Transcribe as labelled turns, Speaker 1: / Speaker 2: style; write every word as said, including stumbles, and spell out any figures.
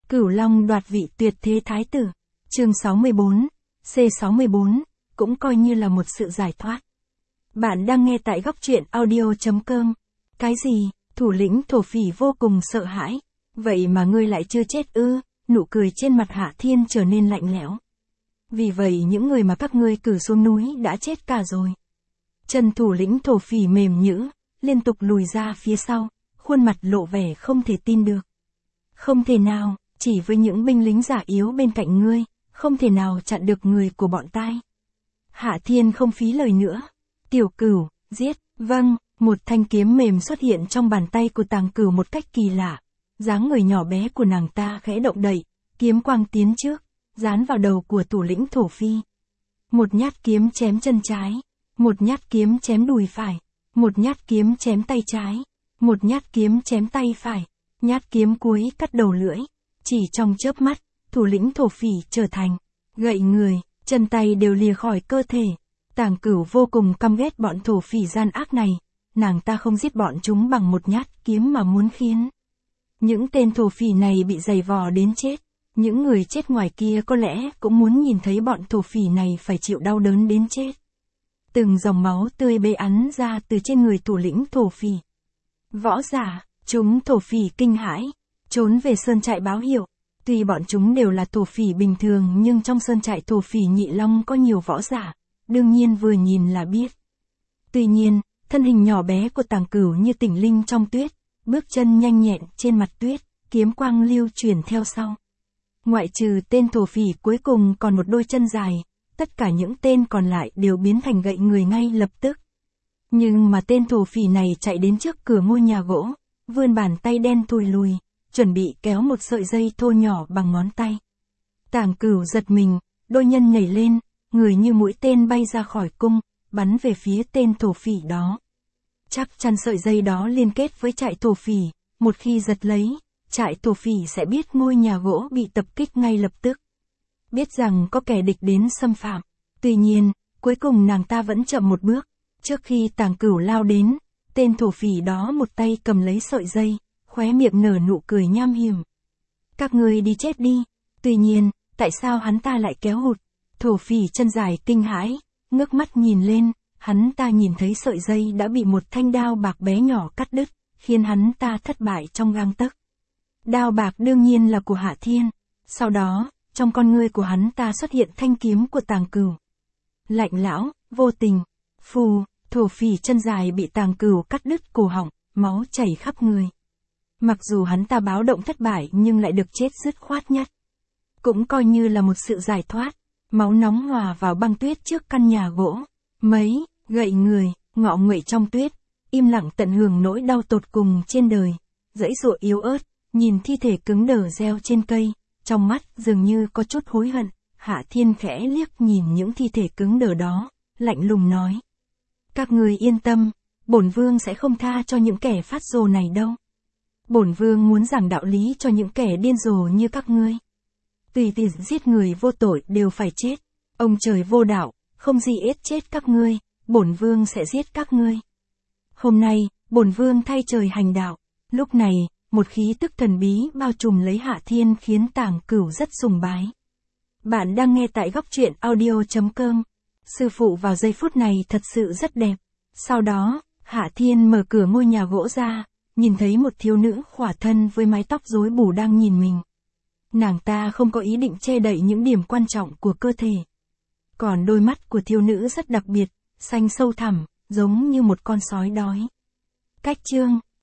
Speaker 1: Cửu Long đoạt vị tuyệt thế thái tử. Chương sáu mươi bốn, C sáu mươi bốn, cũng coi như là một sự giải thoát. Bạn đang nghe tại góc truyện audio chấm com. Cái gì? Thủ lĩnh thổ phỉ vô cùng sợ hãi. Vậy mà ngươi lại chưa chết ư? Nụ cười trên mặt Hạ Thiên trở nên lạnh lẽo. Vì vậy những người mà các ngươi cử xuống núi đã chết cả rồi. Chân thủ lĩnh thổ phỉ mềm nhũn, liên tục lùi ra phía sau, khuôn mặt lộ vẻ không thể tin được. Không thể nào, chỉ với những binh lính giả yếu bên cạnh ngươi, không thể nào chặn được người của bọn tai. Hạ Thiên không phí lời nữa. Tiểu Cửu, giết, vâng, một thanh kiếm mềm xuất hiện trong bàn tay của Tàng Cửu một cách kỳ lạ. Dáng người nhỏ bé của nàng ta khẽ động đậy, kiếm quang tiến trước, dán vào đầu của thủ lĩnh thổ phi. Một nhát kiếm chém chân trái, một nhát kiếm chém đùi phải, một nhát kiếm chém tay trái, một nhát kiếm chém tay phải, nhát kiếm cuối cắt đầu lưỡi. Chỉ trong chớp mắt, thủ lĩnh thổ phỉ trở thành gậy người, chân tay đều lìa khỏi cơ thể. Tàng Cửu vô cùng căm ghét bọn thổ phỉ gian ác này, nàng ta không giết bọn chúng bằng một nhát kiếm mà muốn khiến những tên thổ phỉ này bị giày vò đến chết. Những người chết ngoài kia có lẽ cũng muốn nhìn thấy bọn thổ phỉ này phải chịu đau đớn đến chết. Từng dòng máu tươi bê ắn ra từ trên người thủ lĩnh thổ phỉ. Võ giả, chúng thổ phỉ kinh hãi, trốn về sơn trại báo hiệu. Tuy bọn chúng đều là thổ phỉ bình thường nhưng trong sơn trại thổ phỉ Nhị Long có nhiều võ giả, đương nhiên vừa nhìn là biết. Tuy nhiên, thân hình nhỏ bé của Tàng Cửu như tỉnh linh trong tuyết, bước chân nhanh nhẹn trên mặt tuyết, kiếm quang lưu chuyển theo sau. Ngoại trừ tên thổ phỉ cuối cùng còn một đôi chân dài, tất cả những tên còn lại đều biến thành gậy người ngay lập tức. Nhưng mà tên thổ phỉ này chạy đến trước cửa ngôi nhà gỗ, vươn bàn tay đen thùi lùi, chuẩn bị kéo một sợi dây thô nhỏ bằng ngón tay. Tàng Cửu giật mình, đôi nhân nhảy lên, người như mũi tên bay ra khỏi cung, bắn về phía tên thổ phỉ đó. Chắc chắn sợi dây đó liên kết với trại thổ phỉ, một khi giật lấy, trại thổ phỉ sẽ biết ngôi nhà gỗ bị tập kích ngay lập tức. Biết rằng có kẻ địch đến xâm phạm. Tuy nhiên, cuối cùng nàng ta vẫn chậm một bước. Trước khi Tàng Cửu lao đến, tên thổ phỉ đó một tay cầm lấy sợi dây, khóe miệng nở nụ cười nham hiểm. Các ngươi đi chết đi. Tuy nhiên, tại sao hắn ta lại kéo hụt? Thổ phỉ chân dài kinh hãi, ngước mắt nhìn lên, hắn ta nhìn thấy sợi dây đã bị một thanh đao bạc bé nhỏ cắt đứt, khiến hắn ta thất bại trong gang tấc. Đao bạc đương nhiên là của Hạ Thiên. Sau đó, trong con ngươi của hắn ta xuất hiện thanh kiếm của Tàng Cửu. Lạnh lão, vô tình. Phù, thổ phỉ chân dài bị Tàng Cửu cắt đứt cổ họng, máu chảy khắp người. Mặc dù hắn ta báo động thất bại nhưng lại được chết dứt khoát nhất. Cũng coi như là một sự giải thoát. Máu nóng hòa vào băng tuyết trước căn nhà gỗ. Mấy, gậy người, ngọ nguậy trong tuyết, im lặng tận hưởng nỗi đau tột cùng trên đời. Dãy dụa yếu ớt, nhìn thi thể cứng đờ reo trên cây, trong mắt dường như có chút hối hận. Hạ Thiên khẽ liếc nhìn những thi thể cứng đờ đó, lạnh lùng nói. Các người yên tâm, bổn vương sẽ không tha cho những kẻ phát rồ này đâu. Bổn vương muốn giảng đạo lý cho những kẻ điên rồ như các ngươi. Tùy tiện giết người vô tội đều phải chết. Ông trời vô đạo, không gì ết chết các ngươi, bổn vương sẽ giết các ngươi. Hôm nay, bổn vương thay trời hành đạo. Lúc này, một khí tức thần bí bao trùm lấy Hạ Thiên khiến Tàng Cửu rất sùng bái. Bạn đang nghe tại góc truyện audio chấm com. Sư phụ vào giây phút này thật sự rất đẹp. Sau đó, Hạ Thiên mở cửa ngôi nhà gỗ ra, nhìn thấy một thiếu nữ khỏa thân với mái tóc rối bù đang nhìn mình. Nàng ta không có ý định che đậy những điểm quan trọng của cơ thể. Còn đôi mắt của thiếu nữ rất đặc biệt, xanh sâu thẳm, giống như một con sói đói. Cách chương